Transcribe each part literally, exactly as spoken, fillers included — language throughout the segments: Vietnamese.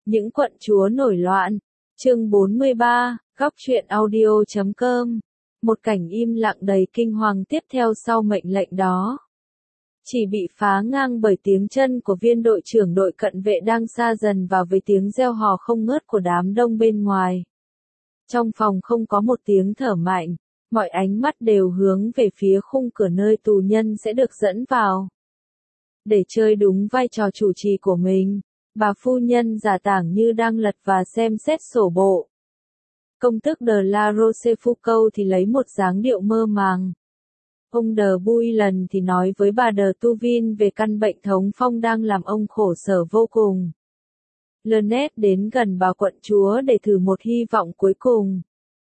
Những quận chúa nổi loạn. Chương bốn mươi ba, góc truyện audio chấm com. Một cảnh im lặng đầy kinh hoàng tiếp theo sau mệnh lệnh đó. Chỉ bị phá ngang bởi tiếng chân của viên đội trưởng đội cận vệ đang xa dần vào với tiếng reo hò không ngớt của đám đông bên ngoài. Trong phòng không có một tiếng thở mạnh, mọi ánh mắt đều hướng về phía khung cửa nơi tù nhân sẽ được dẫn vào. Để chơi đúng vai trò chủ trì của mình, bà phu nhân giả tảng như đang lật và xem xét sổ bộ. Công tước de la Rochefoucauld thì lấy một dáng điệu mơ màng. Ông de Bouillon thì nói với bà de Touvin về căn bệnh thống phong đang làm ông khổ sở vô cùng. Lynette đến gần bà quận chúa để thử một hy vọng cuối cùng.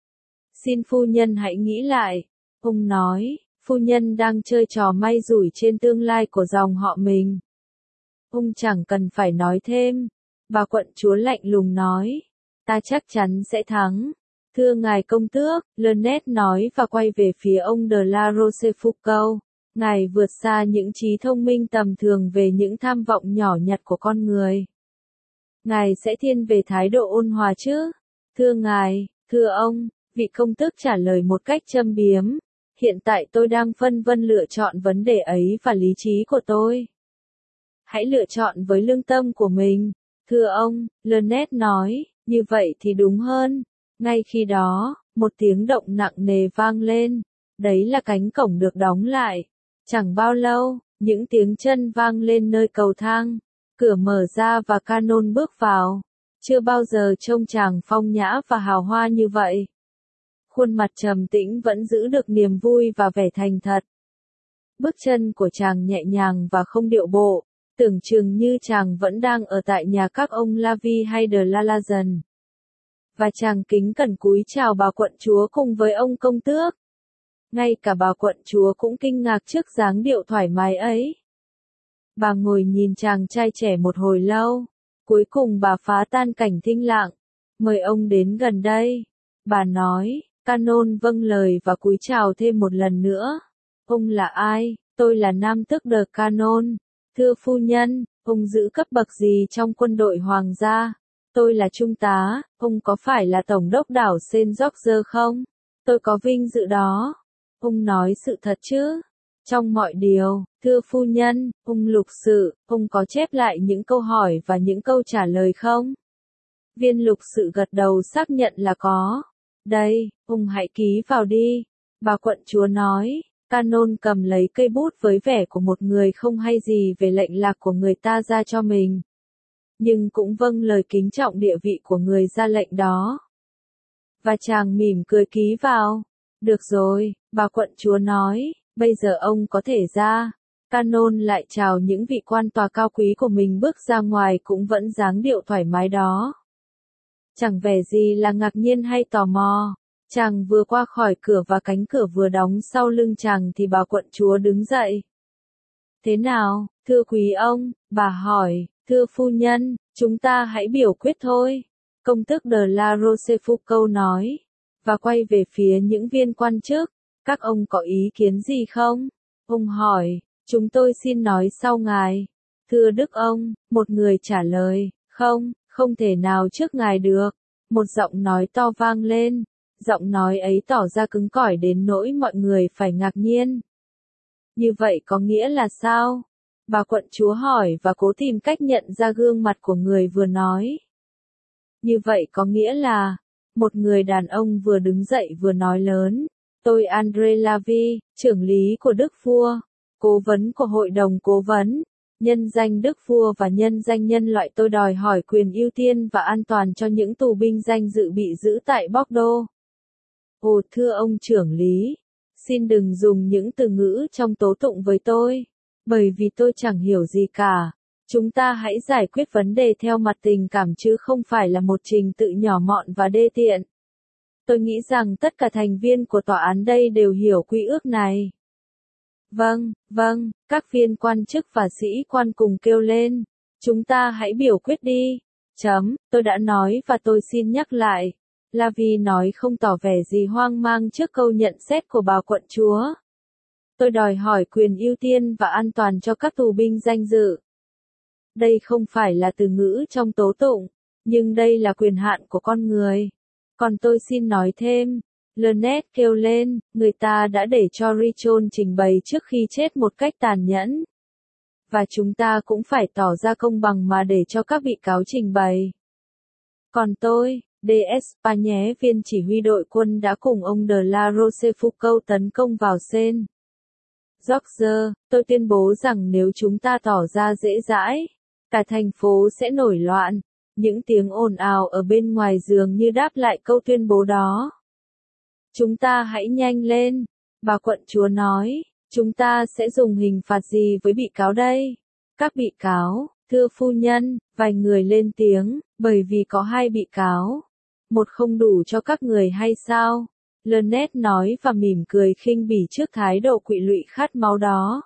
Xin phu nhân hãy nghĩ lại, ông nói, phu nhân đang chơi trò may rủi trên tương lai của dòng họ mình. Ông chẳng cần phải nói thêm, bà quận chúa lạnh lùng nói, ta chắc chắn sẽ thắng. Thưa ngài công tước, Lynette nói và quay về phía ông de la Rochefoucauld, ngài vượt xa những trí thông minh tầm thường về những tham vọng nhỏ nhặt của con người. Ngài sẽ thiên về thái độ ôn hòa chứ? Thưa ngài, thưa ông, vị công tước trả lời một cách châm biếm, hiện tại tôi đang phân vân lựa chọn vấn đề ấy và lý trí của tôi. Hãy lựa chọn với lương tâm của mình, thưa ông, Lynette nói, như vậy thì đúng hơn. Ngay khi đó, một tiếng động nặng nề vang lên, đấy là cánh cổng được đóng lại. Chẳng bao lâu, những tiếng chân vang lên nơi cầu thang, cửa mở ra và Canon bước vào. Chưa bao giờ trông chàng phong nhã và hào hoa như vậy. Khuôn mặt trầm tĩnh vẫn giữ được niềm vui và vẻ thành thật. Bước chân của chàng nhẹ nhàng và không điệu bộ, tưởng chừng như chàng vẫn đang ở tại nhà các ông Lavie hay de la Lazen. Và chàng kính cẩn cúi chào bà quận chúa cùng với ông công tước. Ngay cả bà quận chúa cũng kinh ngạc trước dáng điệu thoải mái ấy. Bà ngồi nhìn chàng trai trẻ một hồi lâu, cuối cùng bà phá tan cảnh thinh lặng. Mời ông đến gần đây. Bà nói, Canon vâng lời và cúi chào thêm một lần nữa. Ông là ai? Tôi là nam tước de Canon. Thưa phu nhân, ông giữ cấp bậc gì trong quân đội hoàng gia? Tôi là trung tá, ông có phải là tổng đốc đảo Saint George không? Tôi có vinh dự đó. Ông nói sự thật chứ? Trong mọi điều, thưa phu nhân, ông lục sự, ông có chép lại những câu hỏi và những câu trả lời không? Viên lục sự gật đầu xác nhận là có. Đây, ông hãy ký vào đi. Bà quận chúa nói, Canon cầm lấy cây bút với vẻ của một người không hay gì về lệnh lạc của người ta ra cho mình. Nhưng cũng vâng lời kính trọng địa vị của người ra lệnh đó. Và chàng mỉm cười ký vào. Được rồi, bà quận chúa nói, bây giờ ông có thể ra. Canon lại chào những vị quan tòa cao quý của mình bước ra ngoài cũng vẫn dáng điệu thoải mái đó. Chẳng vẻ gì là ngạc nhiên hay tò mò. Chàng vừa qua khỏi cửa và cánh cửa vừa đóng sau lưng chàng thì bà quận chúa đứng dậy. Thế nào, thưa quý ông, bà hỏi. Thưa phu nhân, chúng ta hãy biểu quyết thôi. Công tước de la Rochefoucauld nói. Và quay về phía những viên quan chức. Các ông có ý kiến gì không? Ông hỏi. Chúng tôi xin nói sau ngài. Thưa đức ông, một người trả lời. Không, không thể nào trước ngài được. Một giọng nói to vang lên. Giọng nói ấy tỏ ra cứng cỏi đến nỗi mọi người phải ngạc nhiên. Như vậy có nghĩa là sao? Bà quận chúa hỏi và cố tìm cách nhận ra gương mặt của người vừa nói. Như vậy có nghĩa là, một người đàn ông vừa đứng dậy vừa nói lớn, tôi André Lavie, trưởng lý của Đức Vua, cố vấn của Hội đồng Cố vấn, nhân danh Đức Vua và nhân danh nhân loại tôi đòi hỏi quyền ưu tiên và an toàn cho những tù binh danh dự bị giữ tại Bordeaux. Ồ thưa ông trưởng lý, xin đừng dùng những từ ngữ trong tố tụng với tôi. Bởi vì tôi chẳng hiểu gì cả. Chúng ta hãy giải quyết vấn đề theo mặt tình cảm chứ không phải là một trình tự nhỏ mọn và đê tiện. Tôi nghĩ rằng tất cả thành viên của tòa án đây đều hiểu quy ước này. Vâng, vâng, các viên quan chức và sĩ quan cùng kêu lên. Chúng ta hãy biểu quyết đi. Chấm, tôi đã nói và tôi xin nhắc lại. Lavie nói không tỏ vẻ gì hoang mang trước câu nhận xét của bà quận chúa. Tôi đòi hỏi quyền ưu tiên và an toàn cho các tù binh danh dự. Đây không phải là từ ngữ trong tố tụng. Nhưng đây là quyền hạn của con người. Còn tôi xin nói thêm. Lynette kêu lên, người ta đã để cho Richon trình bày trước khi chết một cách tàn nhẫn. Và chúng ta cũng phải tỏ ra công bằng mà để cho các bị cáo trình bày. Còn tôi, đê ét Pagne, viên chỉ huy đội quân đã cùng ông de la Rochefoucauld tấn công vào Seine. George, tôi tuyên bố rằng nếu chúng ta tỏ ra dễ dãi, cả thành phố sẽ nổi loạn. Những tiếng ồn ào ở bên ngoài dường như đáp lại câu tuyên bố đó. Chúng ta hãy nhanh lên, bà quận chúa nói, chúng ta sẽ dùng hình phạt gì với bị cáo đây? Các bị cáo, thưa phu nhân, vài người lên tiếng, bởi vì có hai bị cáo. Một không đủ cho các người hay sao? Lynette nói và mỉm cười khinh bỉ trước thái độ quỵ lụy khát máu đó.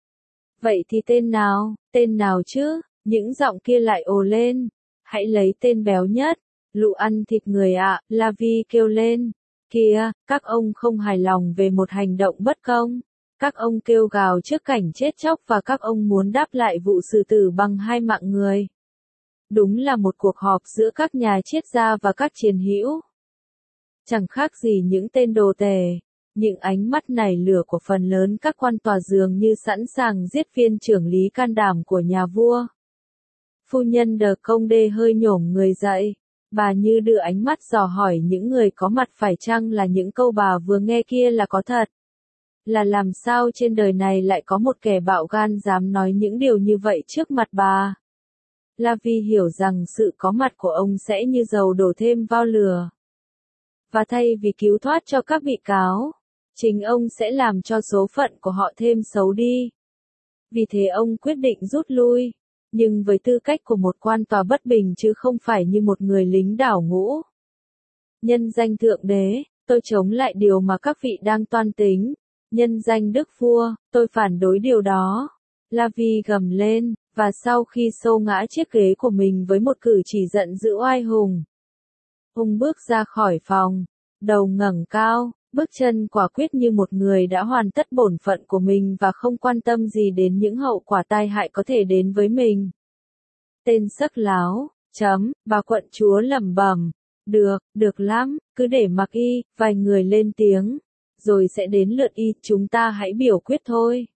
Vậy thì tên nào, tên nào chứ? Những giọng kia lại ồ lên. Hãy lấy tên béo nhất. Lũ ăn thịt người ạ, La Vi kêu lên. Kìa, các ông không hài lòng về một hành động bất công. Các ông kêu gào trước cảnh chết chóc và các ông muốn đáp lại vụ xử tử bằng hai mạng người. Đúng là một cuộc họp giữa các nhà triết gia và các chiến hữu. Chẳng khác gì những tên đồ tể. Những ánh mắt nảy lửa của phần lớn các quan tòa dường như sẵn sàng giết viên trưởng lý can đảm của nhà vua. Phu nhân de Condé hơi nhổm người dậy. Bà như đưa ánh mắt dò hỏi những người có mặt phải chăng là những câu bà vừa nghe kia là có thật. Là làm sao trên đời này lại có một kẻ bạo gan dám nói những điều như vậy trước mặt bà. La Vi hiểu rằng sự có mặt của ông sẽ như dầu đổ thêm vào lửa. Và thay vì cứu thoát cho các bị cáo, chính ông sẽ làm cho số phận của họ thêm xấu đi. Vì thế ông quyết định rút lui, nhưng với tư cách của một quan tòa bất bình chứ không phải như một người lính đảo ngũ. Nhân danh Thượng Đế, tôi chống lại điều mà các vị đang toan tính. Nhân danh Đức Vua, tôi phản đối điều đó. La Vi gầm lên, và sau khi xô ngã chiếc ghế của mình với một cử chỉ giận dữ oai hùng, ông bước ra khỏi phòng, đầu ngẩng cao, bước chân quả quyết như một người đã hoàn tất bổn phận của mình và không quan tâm gì đến những hậu quả tai hại có thể đến với mình. Tên sắc láo, chấm, bà quận chúa lẩm bẩm, được, được lắm, cứ để mặc y, vài người lên tiếng, rồi sẽ đến lượt y, chúng ta hãy biểu quyết thôi.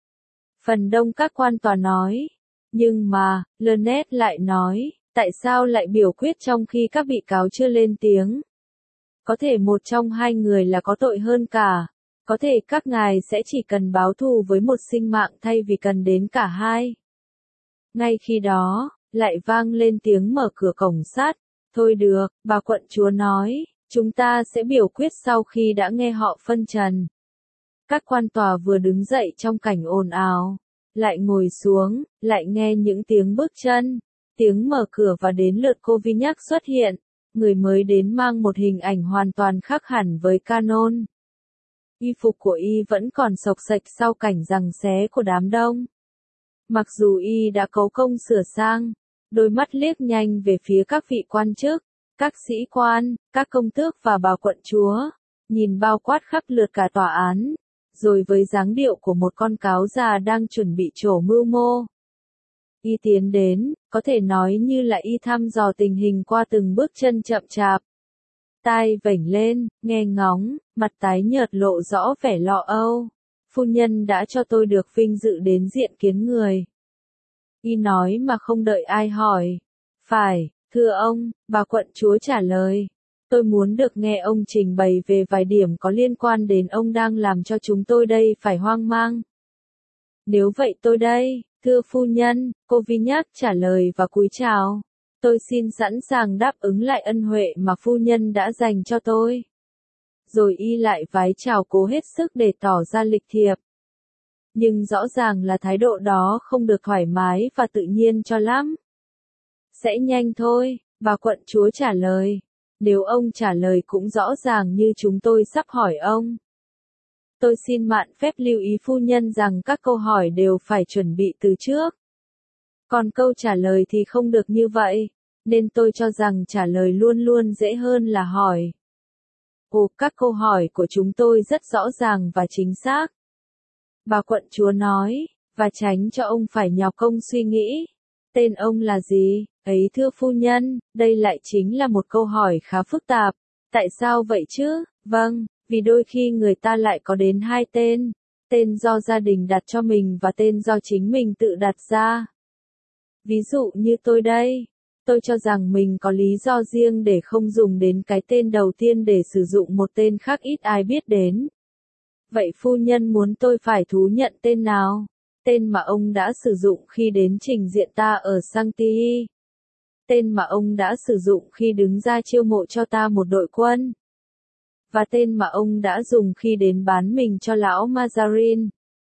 Phần đông các quan tòa nói, nhưng mà, Lynette lại nói, tại sao lại biểu quyết trong khi các bị cáo chưa lên tiếng? Có thể một trong hai người là có tội hơn cả, có thể các ngài sẽ chỉ cần báo thù với một sinh mạng thay vì cần đến cả hai. Ngay khi đó, lại vang lên tiếng mở cửa cổng sắt. Thôi được, bà quận chúa nói, chúng ta sẽ biểu quyết sau khi đã nghe họ phân trần. Các quan tòa vừa đứng dậy trong cảnh ồn ào, lại ngồi xuống, lại nghe những tiếng bước chân, tiếng mở cửa và đến lượt cô Vignac xuất hiện. Người mới đến mang một hình ảnh hoàn toàn khác hẳn với Canon. Y phục của y vẫn còn xộc xệch sau cảnh giằng xé của đám đông. Mặc dù y đã cố công sửa sang, đôi mắt liếc nhanh về phía các vị quan chức, các sĩ quan, các công tước và bà quận chúa, nhìn bao quát khắp lượt cả tòa án, rồi với dáng điệu của một con cáo già đang chuẩn bị trổ mưu mô. Y tiến đến, có thể nói như là y thăm dò tình hình qua từng bước chân chậm chạp. Tai vểnh lên, nghe ngóng, mặt tái nhợt lộ rõ vẻ lo âu. Phu nhân đã cho tôi được vinh dự đến diện kiến người. Y nói mà không đợi ai hỏi. Phải, thưa ông, bà quận chúa trả lời. Tôi muốn được nghe ông trình bày về vài điểm có liên quan đến ông đang làm cho chúng tôi đây phải hoang mang. Nếu vậy tôi đây, thưa phu nhân, cô Vignac trả lời và cúi chào. Tôi xin sẵn sàng đáp ứng lại ân huệ mà phu nhân đã dành cho tôi. Rồi y lại vái chào cố hết sức để tỏ ra lịch thiệp. Nhưng rõ ràng là thái độ đó không được thoải mái và tự nhiên cho lắm. Sẽ nhanh thôi, bà quận chúa trả lời. Nếu ông trả lời cũng rõ ràng như chúng tôi sắp hỏi ông. Tôi xin mạn phép lưu ý phu nhân rằng các câu hỏi đều phải chuẩn bị từ trước. Còn câu trả lời thì không được như vậy, nên tôi cho rằng trả lời luôn luôn dễ hơn là hỏi. Ồ, các câu hỏi của chúng tôi rất rõ ràng và chính xác. Bà quận chúa nói, và tránh cho ông phải nhọc công suy nghĩ. Tên ông là gì? Ấy thưa phu nhân, đây lại chính là một câu hỏi khá phức tạp. Tại sao vậy chứ? Vâng, vì đôi khi người ta lại có đến hai tên. Tên do gia đình đặt cho mình và tên do chính mình tự đặt ra. Ví dụ như tôi đây. Tôi cho rằng mình có lý do riêng để không dùng đến cái tên đầu tiên để sử dụng một tên khác ít ai biết đến. Vậy phu nhân muốn tôi phải thú nhận tên nào? Tên mà ông đã sử dụng khi đến trình diện ta ở Sancti. Tên mà ông đã sử dụng khi đứng ra chiêu mộ cho ta một đội quân. Và tên mà ông đã dùng khi đến bán mình cho lão Mazarin.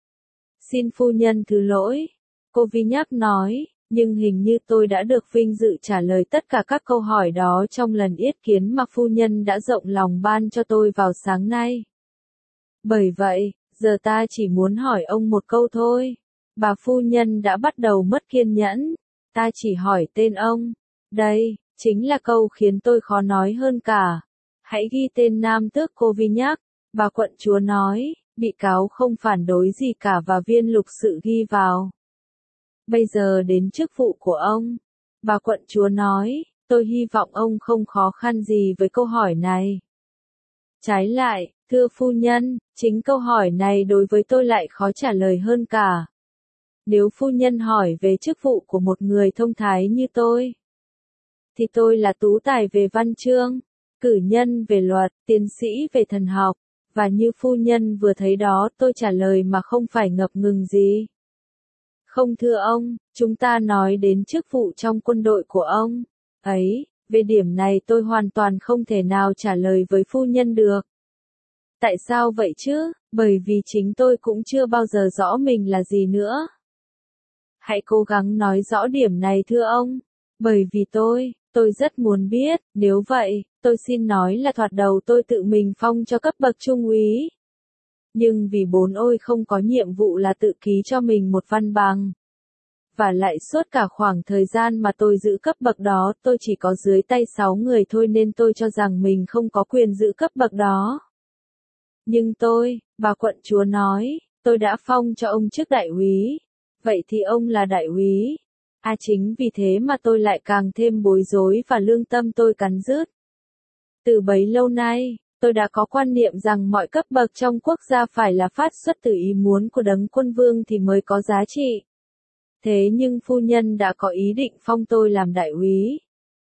Xin phu nhân thứ lỗi. Cô Vignac nói, nhưng hình như tôi đã được vinh dự trả lời tất cả các câu hỏi đó trong lần yết kiến mà phu nhân đã rộng lòng ban cho tôi vào sáng nay. Bởi vậy, giờ ta chỉ muốn hỏi ông một câu thôi. Bà phu nhân đã bắt đầu mất kiên nhẫn. Ta chỉ hỏi tên ông. Đây, chính là câu khiến tôi khó nói hơn cả. Hãy ghi tên nam tước cô Vignac. Bà quận chúa nói, bị cáo không phản đối gì cả và viên lục sự ghi vào. Bây giờ đến chức vụ của ông. Bà quận chúa nói, tôi hy vọng ông không khó khăn gì với câu hỏi này. Trái lại, thưa phu nhân, chính câu hỏi này đối với tôi lại khó trả lời hơn cả. Nếu phu nhân hỏi về chức vụ của một người thông thái như tôi, thì tôi là tú tài về văn chương, cử nhân về luật, tiến sĩ về thần học, và như phu nhân vừa thấy đó tôi trả lời mà không phải ngập ngừng gì. Không thưa ông, chúng ta nói đến chức vụ trong quân đội của ông. Ấy, về điểm này tôi hoàn toàn không thể nào trả lời với phu nhân được. Tại sao vậy chứ? Bởi vì chính tôi cũng chưa bao giờ rõ mình là gì nữa. Hãy cố gắng nói rõ điểm này thưa ông. Bởi vì tôi, tôi rất muốn biết, nếu vậy, tôi xin nói là thoạt đầu tôi tự mình phong cho cấp bậc trung úy. Nhưng vì bốn ôi không có nhiệm vụ là tự ký cho mình một văn bằng. Và lại suốt cả khoảng thời gian mà tôi giữ cấp bậc đó tôi chỉ có dưới tay sáu người thôi nên tôi cho rằng mình không có quyền giữ cấp bậc đó. Nhưng tôi, bà quận chúa nói, tôi đã phong cho ông chức đại úy. Vậy thì ông là đại úy. À chính vì thế mà tôi lại càng thêm bối rối và lương tâm tôi cắn rứt. Từ bấy lâu nay, tôi đã có quan niệm rằng mọi cấp bậc trong quốc gia phải là phát xuất từ ý muốn của đấng quân vương thì mới có giá trị. Thế nhưng phu nhân đã có ý định phong tôi làm đại úy.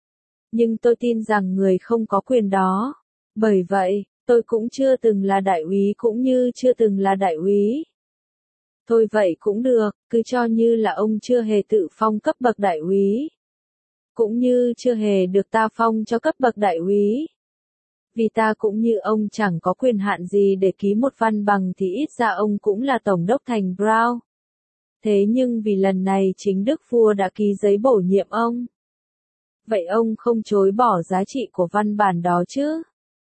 Nhưng tôi tin rằng người không có quyền đó. Bởi vậy, tôi cũng chưa từng là đại úy cũng như chưa từng là đại úy. Thôi vậy cũng được, cứ cho như là ông chưa hề tự phong cấp bậc đại úy. Cũng như chưa hề được ta phong cho cấp bậc đại úy. Vì ta cũng như ông chẳng có quyền hạn gì để ký một văn bằng thì ít ra ông cũng là tổng đốc thành Brown. Thế nhưng vì lần này chính đức vua đã ký giấy bổ nhiệm ông. Vậy ông không chối bỏ giá trị của văn bản đó chứ?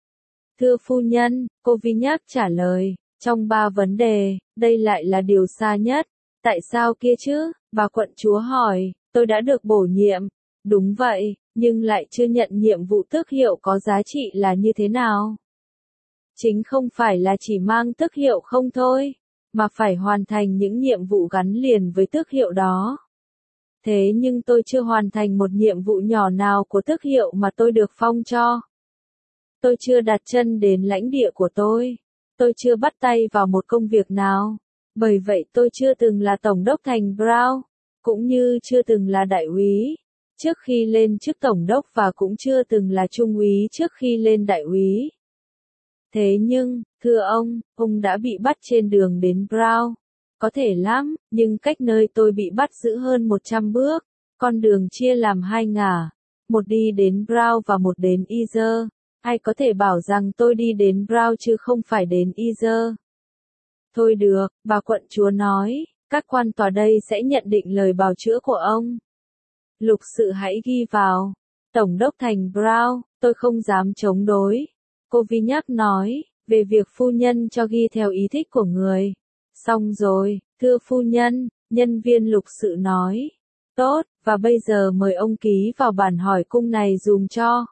Thưa phu nhân, cô Vignac trả lời, trong ba vấn đề, đây lại là điều xa nhất. Tại sao kia chứ? Bà quận chúa hỏi, tôi đã được bổ nhiệm. Đúng vậy, nhưng lại chưa nhận nhiệm vụ tước hiệu có giá trị là như thế nào? Chính không phải là chỉ mang tước hiệu không thôi, mà phải hoàn thành những nhiệm vụ gắn liền với tước hiệu đó. Thế nhưng tôi chưa hoàn thành một nhiệm vụ nhỏ nào của tước hiệu mà tôi được phong cho. Tôi chưa đặt chân đến lãnh địa của tôi. Tôi chưa bắt tay vào một công việc nào. Bởi vậy tôi chưa từng là tổng đốc thành Brown, cũng như chưa từng là đại úy trước khi lên chức tổng đốc và cũng chưa từng là trung úy trước khi lên đại úy. Thế nhưng, thưa ông, ông đã bị bắt trên đường đến Brown. Có thể lắm, nhưng cách nơi tôi bị bắt giữ hơn một trăm bước. Con đường chia làm hai ngả, một đi đến Brown và một đến Yzer. Ai có thể bảo rằng tôi đi đến Brown chứ không phải đến Yzer? Thôi được, bà quận chúa nói, các quan tòa đây sẽ nhận định lời bào chữa của ông. Lục sự hãy ghi vào. Tổng đốc thành Brown, tôi không dám chống đối. Cô Vignac nói, về việc phu nhân cho ghi theo ý thích của người. Xong rồi, thưa phu nhân, nhân viên lục sự nói. Tốt, và bây giờ mời ông ký vào bản hỏi cung này dùm cho.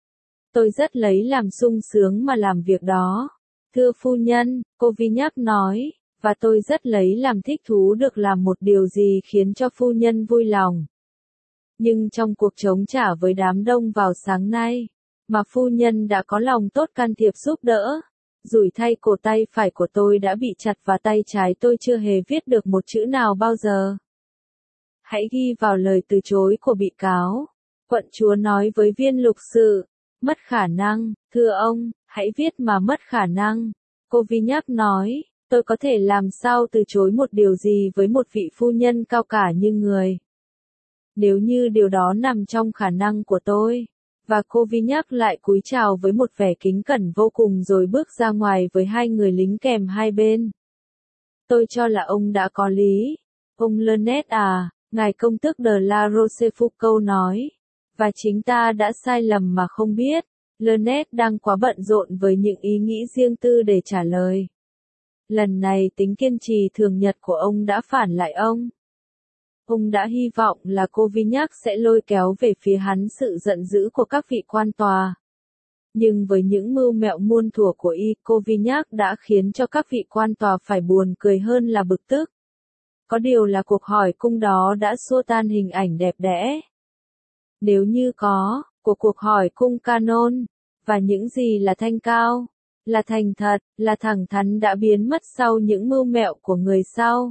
Tôi rất lấy làm sung sướng mà làm việc đó. Thưa phu nhân, cô Vignac nói, và tôi rất lấy làm thích thú được làm một điều gì khiến cho phu nhân vui lòng. Nhưng trong cuộc chống trả với đám đông vào sáng nay, mà phu nhân đã có lòng tốt can thiệp giúp đỡ. Rủi thay cổ tay phải của tôi đã bị chặt và tay trái tôi chưa hề viết được một chữ nào bao giờ. Hãy ghi vào lời từ chối của bị cáo. Quận chúa nói với viên lục sự. Mất khả năng, thưa ông, hãy viết mà mất khả năng. Cô Vi nhắc nói, tôi có thể làm sao từ chối một điều gì với một vị phu nhân cao cả như người. Nếu như điều đó nằm trong khả năng của tôi. Và cô Vi nhắc lại cúi chào với một vẻ kính cẩn vô cùng rồi bước ra ngoài với hai người lính kèm hai bên. Tôi cho là ông đã có lý. Ông Lenet à, ngài công tước de la Rochefoucauld nói. Và chính ta đã sai lầm mà không biết. Lenet đang quá bận rộn với những ý nghĩ riêng tư để trả lời. Lần này tính kiên trì thường nhật của ông đã phản lại ông. Ông đã hy vọng là cô Vignac sẽ lôi kéo về phía hắn sự giận dữ của các vị quan tòa. Nhưng với những mưu mẹo muôn thuở của y, cô Vignac đã khiến cho các vị quan tòa phải buồn cười hơn là bực tức. Có điều là cuộc hỏi cung đó đã xua tan hình ảnh đẹp đẽ. Nếu như có, của cuộc hỏi cung canon, và những gì là thanh cao, là thành thật, là thẳng thắn đã biến mất sau những mưu mẹo của người sau.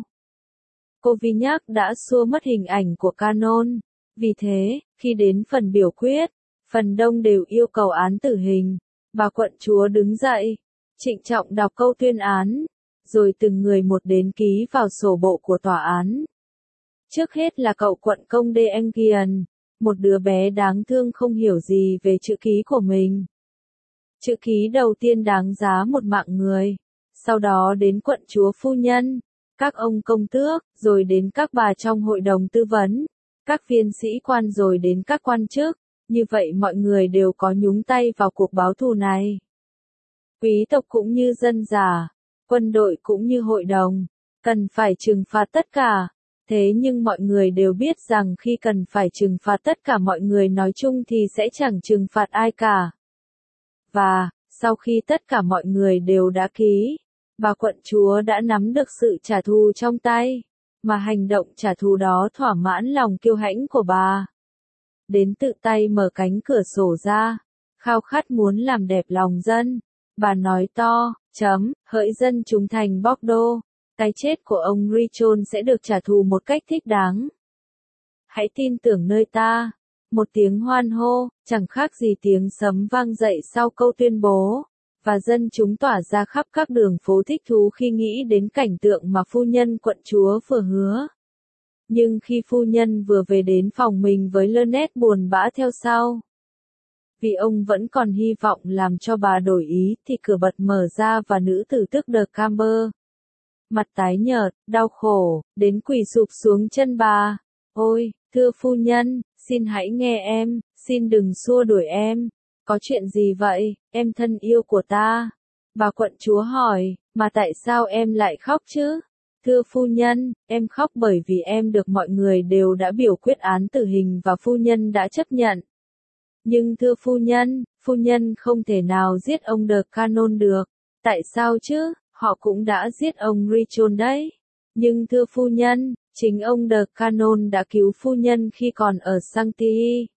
Cô Vignac đã xua mất hình ảnh của canon. Vì thế, khi đến phần biểu quyết, phần đông đều yêu cầu án tử hình. Bà quận chúa đứng dậy, trịnh trọng đọc câu tuyên án, rồi từng người một đến ký vào sổ bộ của tòa án. Trước hết là cậu quận công de Enghien, một đứa bé đáng thương không hiểu gì về chữ ký của mình. Chữ ký đầu tiên đáng giá một mạng người. Sau đó đến quận chúa phu nhân, các ông công tước, rồi đến các bà trong hội đồng tư vấn, các viên sĩ quan rồi đến các quan chức. Như vậy mọi người đều có nhúng tay vào cuộc báo thù này. Quý tộc cũng như dân giả, quân đội cũng như hội đồng, cần phải trừng phạt tất cả. Thế nhưng mọi người đều biết rằng khi cần phải trừng phạt tất cả mọi người nói chung thì sẽ chẳng trừng phạt ai cả. Và, sau khi tất cả mọi người đều đã ký, bà quận chúa đã nắm được sự trả thù trong tay, mà hành động trả thù đó thỏa mãn lòng kiêu hãnh của bà. Đến tự tay mở cánh cửa sổ ra, khao khát muốn làm đẹp lòng dân. Bà nói to, chấm, hỡi dân chúng thành Bordeaux, cái chết của ông Richon sẽ được trả thù một cách thích đáng. Hãy tin tưởng nơi ta. Một tiếng hoan hô, chẳng khác gì tiếng sấm vang dậy sau câu tuyên bố, và dân chúng tỏa ra khắp các đường phố thích thú khi nghĩ đến cảnh tượng mà phu nhân quận chúa vừa hứa. Nhưng khi phu nhân vừa về đến phòng mình với Lenet buồn bã theo sau, vì ông vẫn còn hy vọng làm cho bà đổi ý, thì cửa bật mở ra và nữ tử tước de Camber, mặt tái nhợt, đau khổ, đến quỳ sụp xuống chân bà. Ôi, thưa phu nhân, xin hãy nghe em, xin đừng xua đuổi em. Có chuyện gì vậy, em thân yêu của ta? Bà quận chúa hỏi, mà tại sao em lại khóc chứ? Thưa phu nhân, em khóc bởi vì em được mọi người đều đã biểu quyết án tử hình và phu nhân đã chấp nhận. Nhưng thưa phu nhân, phu nhân không thể nào giết ông de Canon được. Tại sao chứ? Họ cũng đã giết ông Richon đấy. Nhưng thưa phu nhân, chính ông de Canon đã cứu phu nhân khi còn ở Sanctilly.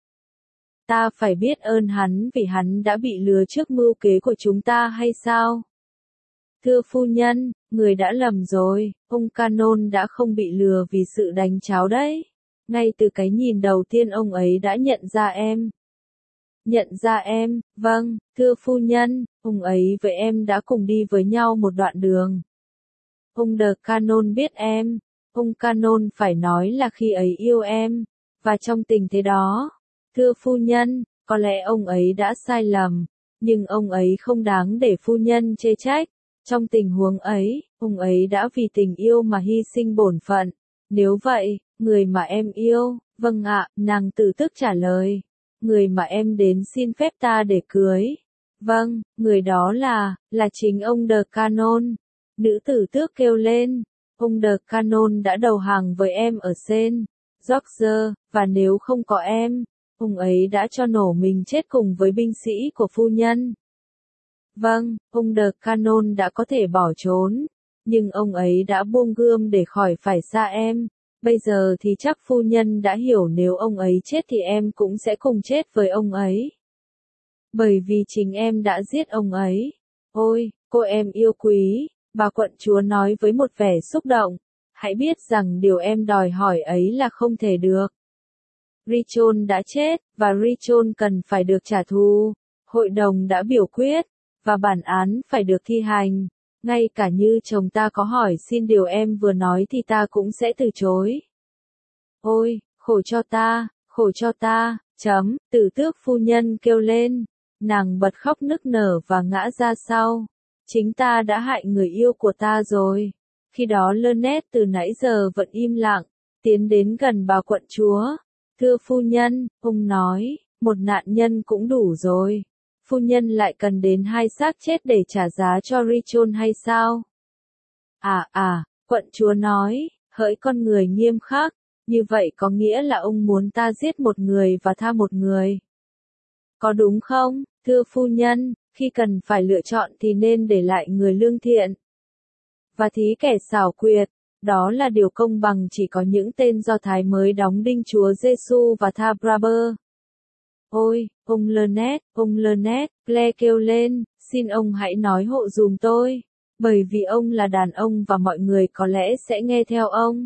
Ta phải biết ơn hắn vì hắn đã bị lừa trước mưu kế của chúng ta hay sao? Thưa phu nhân, người đã lầm rồi, ông Canon đã không bị lừa vì sự đánh cháo đấy. Ngay từ cái nhìn đầu tiên ông ấy đã nhận ra em. Nhận ra em, vâng, thưa phu nhân, ông ấy với em đã cùng đi với nhau một đoạn đường. Ông de Canon biết em, ông Canon phải nói là khi ấy yêu em, và trong tình thế đó, thưa phu nhân, có lẽ ông ấy đã sai lầm, nhưng ông ấy không đáng để phu nhân chê trách. Trong tình huống ấy, ông ấy đã vì tình yêu mà hy sinh bổn phận. Nếu vậy, người mà em yêu, vâng ạ, nàng tử tức trả lời. Người mà em đến xin phép ta để cưới. Vâng, người đó là, là chính ông de Canon. Nữ tử tước kêu lên. Ông de Canon đã đầu hàng với em ở Saint George, và nếu không có em, ông ấy đã cho nổ mình chết cùng với binh sĩ của phu nhân. Vâng, ông de Canon đã có thể bỏ trốn, nhưng ông ấy đã buông gươm để khỏi phải xa em. Bây giờ thì chắc phu nhân đã hiểu nếu ông ấy chết thì em cũng sẽ cùng chết với ông ấy. Bởi vì chính em đã giết ông ấy. Ôi, cô em yêu quý, bà quận chúa nói với một vẻ xúc động. Hãy biết rằng điều em đòi hỏi ấy là không thể được. Richon đã chết, và Richon cần phải được trả thù. Hội đồng đã biểu quyết, và bản án phải được thi hành. Ngay cả như chồng ta có hỏi xin điều em vừa nói thì ta cũng sẽ từ chối. Ôi, khổ cho ta, khổ cho ta, chấm, tử tước phu nhân kêu lên. Nàng bật khóc nức nở và ngã ra sau. Chính ta đã hại người yêu của ta rồi. Khi đó Lynette từ nãy giờ vẫn im lặng, tiến đến gần bà quận chúa. Thưa phu nhân, ông nói, một nạn nhân cũng đủ rồi. Phu nhân lại cần đến hai xác chết để trả giá cho Richon hay sao? À à, quận chúa nói, hỡi con người nghiêm khắc, như vậy có nghĩa là ông muốn ta giết một người và tha một người. Có đúng không, thưa phu nhân, khi cần phải lựa chọn thì nên để lại người lương thiện. Và thí kẻ xảo quyệt, đó là điều công bằng chỉ có những tên Do Thái mới đóng đinh Chúa Giêsu và tha Barber. Ôi, ông Lynette, ông Lynette, Claire kêu lên, xin ông hãy nói hộ dùm tôi, bởi vì ông là đàn ông và mọi người có lẽ sẽ nghe theo ông.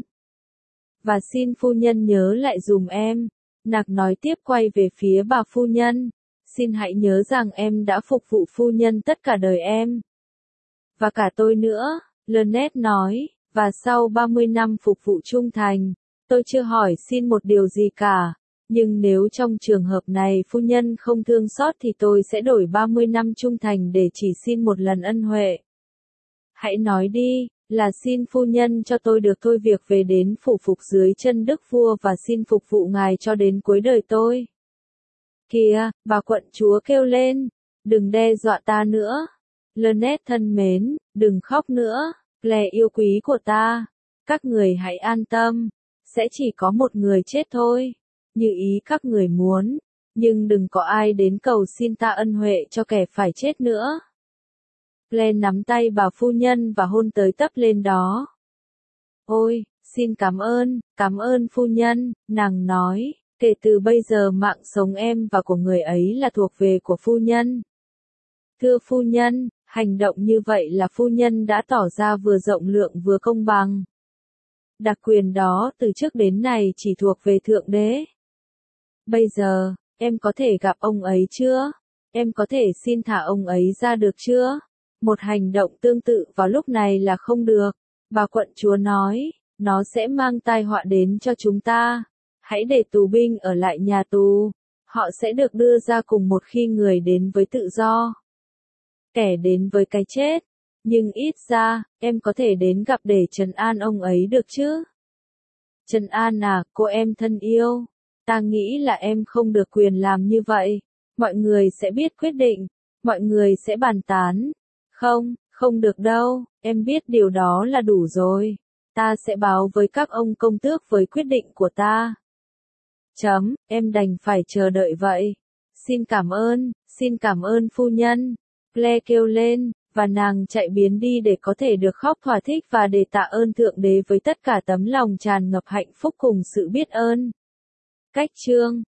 Và xin phu nhân nhớ lại dùm em, Nạc nói tiếp quay về phía bà phu nhân, xin hãy nhớ rằng em đã phục vụ phu nhân tất cả đời em. Và cả tôi nữa, Lynette nói, và sau ba mươi năm phục vụ trung thành, tôi chưa hỏi xin một điều gì cả. Nhưng nếu trong trường hợp này phu nhân không thương xót thì tôi sẽ đổi ba mươi năm trung thành để chỉ xin một lần ân huệ. Hãy nói đi, là xin phu nhân cho tôi được thôi việc về đến phủ phục dưới chân đức vua và xin phục vụ ngài cho đến cuối đời tôi. Kìa, bà quận chúa kêu lên, đừng đe dọa ta nữa. Lynette thân mến, đừng khóc nữa, Claire yêu quý của ta. Các người hãy an tâm, sẽ chỉ có một người chết thôi. Như ý các người muốn, nhưng đừng có ai đến cầu xin ta ân huệ cho kẻ phải chết nữa. Claire nắm tay bà phu nhân và hôn tới tấp lên đó. Ôi, xin cảm ơn, cảm ơn phu nhân, nàng nói, kể từ bây giờ mạng sống em và của người ấy là thuộc về của phu nhân. Thưa phu nhân, hành động như vậy là phu nhân đã tỏ ra vừa rộng lượng vừa công bằng. Đặc quyền đó từ trước đến nay chỉ thuộc về Thượng Đế. Bây giờ, em có thể gặp ông ấy chưa? Em có thể xin thả ông ấy ra được chưa? Một hành động tương tự vào lúc này là không được. Bà quận chúa nói, nó sẽ mang tai họa đến cho chúng ta. Hãy để tù binh ở lại nhà tù. Họ sẽ được đưa ra cùng một khi người đến với tự do. Kẻ đến với cái chết. Nhưng ít ra, em có thể đến gặp để trấn an ông ấy được chứ? Trấn an à, cô em thân yêu. Ta nghĩ là em không được quyền làm như vậy. Mọi người sẽ biết quyết định. Mọi người sẽ bàn tán. Không, không được đâu, em biết điều đó là đủ rồi. Ta sẽ báo với các ông công tước với quyết định của ta. Chấm, em đành phải chờ đợi vậy. Xin cảm ơn, xin cảm ơn phu nhân. Claire kêu lên, và nàng chạy biến đi để có thể được khóc thỏa thích và để tạ ơn Thượng Đế với tất cả tấm lòng tràn ngập hạnh phúc cùng sự biết ơn. Cách chương